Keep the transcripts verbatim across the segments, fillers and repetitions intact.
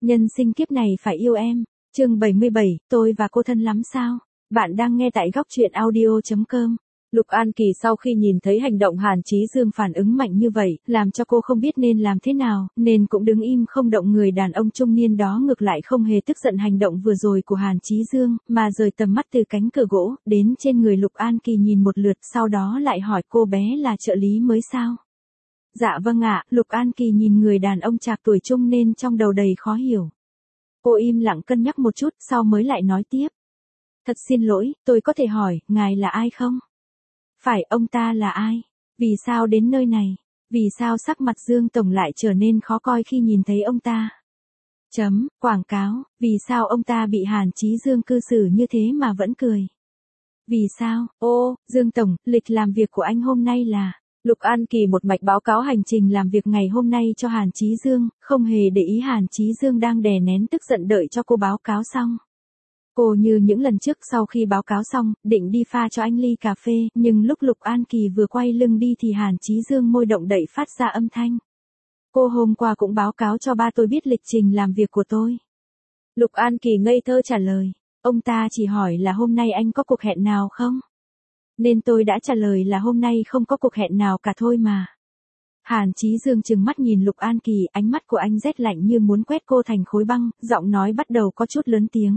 Nhân sinh kiếp này phải yêu em. Chương bảy mươi bảy, tôi và cô thân lắm sao? Bạn đang nghe tại góc truyện audio chấm com. Lục An Kỳ sau khi nhìn thấy hành động Hàn Chí Dương phản ứng mạnh như vậy, làm cho cô không biết nên làm thế nào, nên cũng đứng im không động. Người đàn ông trung niên đó ngược lại không hề tức giận hành động vừa rồi của Hàn Chí Dương, mà rời tầm mắt từ cánh cửa gỗ, đến trên người Lục An Kỳ nhìn một lượt, sau đó lại hỏi cô bé là trợ lý mới sao? Dạ vâng ạ. Lục An Kỳ nhìn người đàn ông trạc tuổi trung nên trong đầu đầy khó hiểu. Cô im lặng cân nhắc một chút, sau mới lại nói tiếp. Thật xin lỗi, tôi có thể hỏi, ngài là ai không? Phải, ông ta là ai? Vì sao đến nơi này? Vì sao sắc mặt Dương Tổng lại trở nên khó coi khi nhìn thấy ông ta? Chấm, quảng cáo, vì sao ông ta bị Hàn Chí Dương cư xử như thế mà vẫn cười? Vì sao? Ô, Dương Tổng, lịch làm việc của anh hôm nay là... Lục An Kỳ một mạch báo cáo hành trình làm việc ngày hôm nay cho Hàn Chí Dương, không hề để ý Hàn Chí Dương đang đè nén tức giận đợi cho cô báo cáo xong. Cô như những lần trước sau khi báo cáo xong, định đi pha cho anh ly cà phê, nhưng lúc Lục An Kỳ vừa quay lưng đi thì Hàn Chí Dương môi động đậy phát ra âm thanh. Cô hôm qua cũng báo cáo cho ba tôi biết lịch trình làm việc của tôi. Lục An Kỳ ngây thơ trả lời, ông ta chỉ hỏi là hôm nay anh có cuộc hẹn nào không? Nên tôi đã trả lời là hôm nay không có cuộc hẹn nào cả thôi mà. Hàn Chí Dương trừng mắt nhìn Lục An Kỳ, ánh mắt của anh rét lạnh như muốn quét cô thành khối băng, giọng nói bắt đầu có chút lớn tiếng.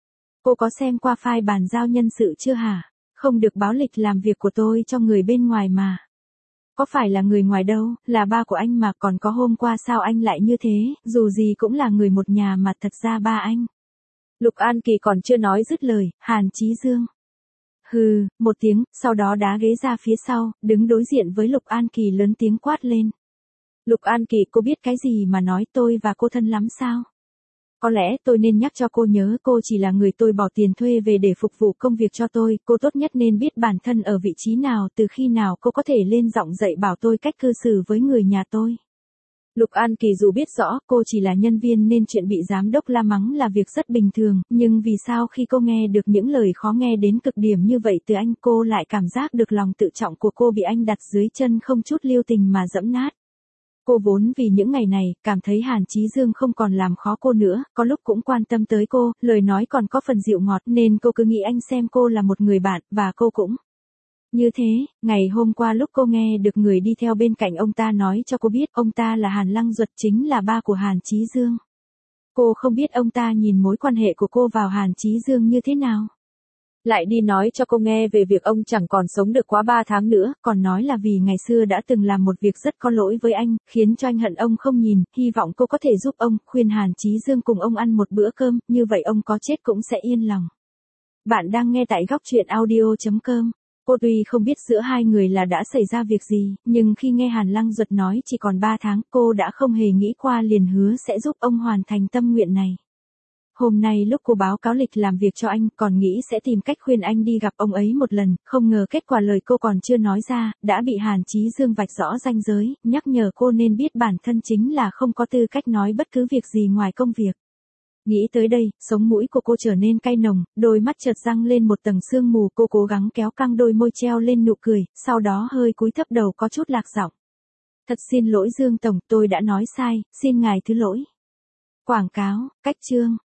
Cô có xem qua file bàn giao nhân sự chưa hả? Không được báo lịch làm việc của tôi cho người bên ngoài mà. Có phải là người ngoài đâu, là ba của anh mà, còn có hôm qua sao anh lại như thế, dù gì cũng là người một nhà mà, thật ra ba anh. Lục An Kỳ còn chưa nói dứt lời, Hàn Chí Dương. Hừ, một tiếng, sau đó đá ghế ra phía sau, đứng đối diện với Lục An Kỳ lớn tiếng quát lên. Lục An Kỳ, cô biết cái gì mà nói tôi và cô thân lắm sao? Có lẽ tôi nên nhắc cho cô nhớ cô chỉ là người tôi bỏ tiền thuê về để phục vụ công việc cho tôi, cô tốt nhất nên biết bản thân ở vị trí nào, từ khi nào cô có thể lên giọng dạy bảo tôi cách cư xử với người nhà tôi. Lục An Kỳ dù biết rõ cô chỉ là nhân viên nên chuyện bị giám đốc la mắng là việc rất bình thường, nhưng vì sao khi cô nghe được những lời khó nghe đến cực điểm như vậy từ anh, cô lại cảm giác được lòng tự trọng của cô bị anh đặt dưới chân không chút lưu tình mà dẫm nát. Cô vốn vì những ngày này, cảm thấy Hàn Chí Dương không còn làm khó cô nữa, có lúc cũng quan tâm tới cô, lời nói còn có phần dịu ngọt nên cô cứ nghĩ anh xem cô là một người bạn, và cô cũng. Như thế, ngày hôm qua lúc cô nghe được người đi theo bên cạnh ông ta nói cho cô biết ông ta là Hàn Lăng Duật, chính là ba của Hàn Chí Dương. Cô không biết ông ta nhìn mối quan hệ của cô vào Hàn Chí Dương như thế nào. Lại đi nói cho cô nghe về việc ông chẳng còn sống được quá ba tháng nữa, còn nói là vì ngày xưa đã từng làm một việc rất có lỗi với anh, khiến cho anh hận ông không nhìn, hy vọng cô có thể giúp ông, khuyên Hàn Chí Dương cùng ông ăn một bữa cơm, như vậy ông có chết cũng sẽ yên lòng. Bạn đang nghe tại góc truyện audio chấm com. Cô tuy không biết giữa hai người là đã xảy ra việc gì, nhưng khi nghe Hàn Lăng Duật nói chỉ còn ba tháng, cô đã không hề nghĩ qua liền hứa sẽ giúp ông hoàn thành tâm nguyện này. Hôm nay lúc cô báo cáo lịch làm việc cho anh, còn nghĩ sẽ tìm cách khuyên anh đi gặp ông ấy một lần, không ngờ kết quả lời cô còn chưa nói ra, đã bị Hàn Chí Dương vạch rõ ranh giới, nhắc nhở cô nên biết bản thân chính là không có tư cách nói bất cứ việc gì ngoài công việc. Nghĩ tới đây, sống mũi của cô trở nên cay nồng, đôi mắt chợt răng lên một tầng sương mù, cô cố gắng kéo căng đôi môi treo lên nụ cười, sau đó hơi cúi thấp đầu có chút lạc giọng. Thật xin lỗi Dương Tổng, tôi đã nói sai, xin ngài thứ lỗi. Quảng cáo, cách chương.